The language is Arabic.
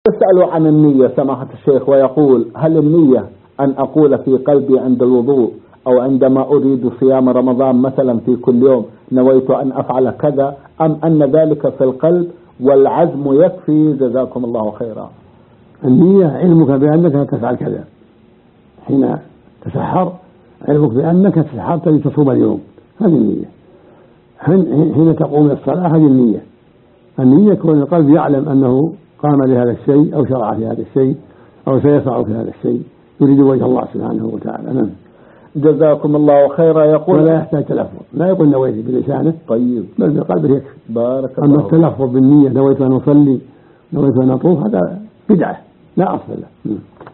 يسأل عن النية سماحة الشيخ ويقول: هل النية أن أقول في قلبي عند الوضوء أو عندما أريد صيام رمضان مثلا في كل يوم نويت أن أفعل كذا، أم أن ذلك في القلب والعزم يكفي؟ جزاكم الله خيرا. النية علمك بأنك تفعل كذا، حين تسحر علمك بأنك تسحرت لتصوم اليوم، هذه النية. حين تقوم الصلاة هذه النية. النية كون القلب يعلم أنه قام لهذا الشيء أو شرع في هذا الشيء أو سيصنع في هذا الشيء يريد وجه الله سبحانه وتعالى. نعم. جزاكم الله خيرا. يقول ولا يحتاج تلفظ، لا يقول نويت بلسانه، طيب، بل بقلبه يكفي. بارك الله. أما التلفظ بالنية نويت أن أصلي، نويت أن أطوف، هذا بدعة لا أصل له.